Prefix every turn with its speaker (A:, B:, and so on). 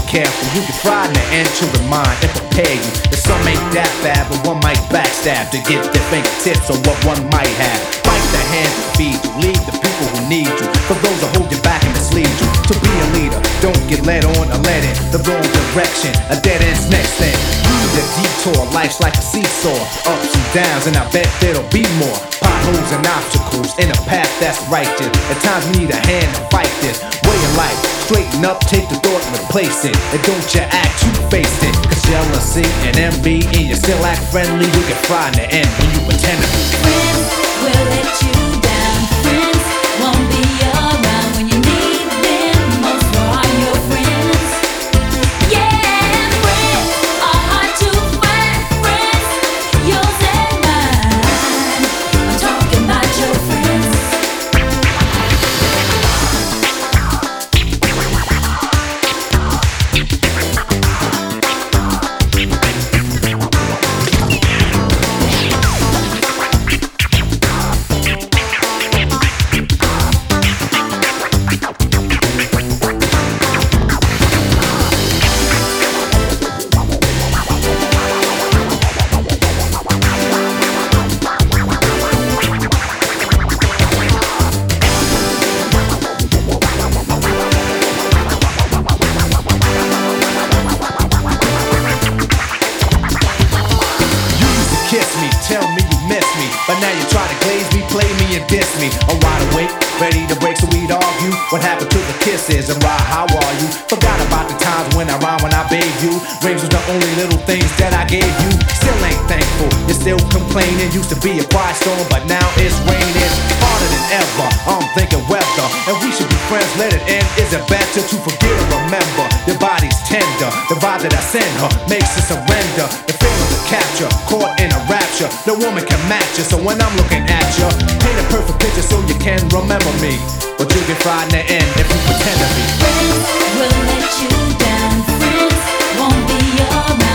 A: careful, you get fried in the end to remind and prepare you that some ain't that bad, but one might backstab to get their fingertips on what one might have. Fight the hand to feed you, lead the people who need you, for those who hold you back and mislead you. To be a leader, don't get led on or led in the wrong direction. A dead end's next thing. Use a detour, life's like a seesaw, ups and downs, and I bet there'll be more potholes and obstacles in a path that's righteous. At times we need a hand to fight this way of life. Straighten up, take the thought and replace it, and don't you act, you face it. Cause jealousy and envy, and you still act friendly, you get fried in the end when you pretend to be.
B: Friends will let you down. Friends won't be around when you need them most. Where are your friends? Yeah, friends are hard to find. Friends, yours and mine. I'm talking about your friends.
A: Kiss me, tell me you miss me, but now you try to glaze me, play me and diss me. I'm wide awake, ready to break so we'd argue. What happened to the kisses and why, how are you? Forgot about the times when I rhymed when I bathed you. Rings was the only little things that I gave you. Still ain't thankful, you're still complaining. Used to be a quiet storm, but now it's raining harder than ever. I'm thinking weather, and we should be friends, let it end. Is it better to forget or remember? Your body's tender, the vibe that I send her makes her surrender. The feeling of capture, caught in a rapture, no woman can match you. So when I'm looking at you, paint a perfect picture so you can remember me, but you'll get fried in the end if you pretend to be.
B: Friends will let you down. Friends won't be around.